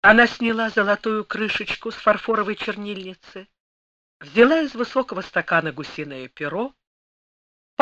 Она сняла золотую крышечку с фарфоровой чернильницы, взяла из высокого стакана гусиное перо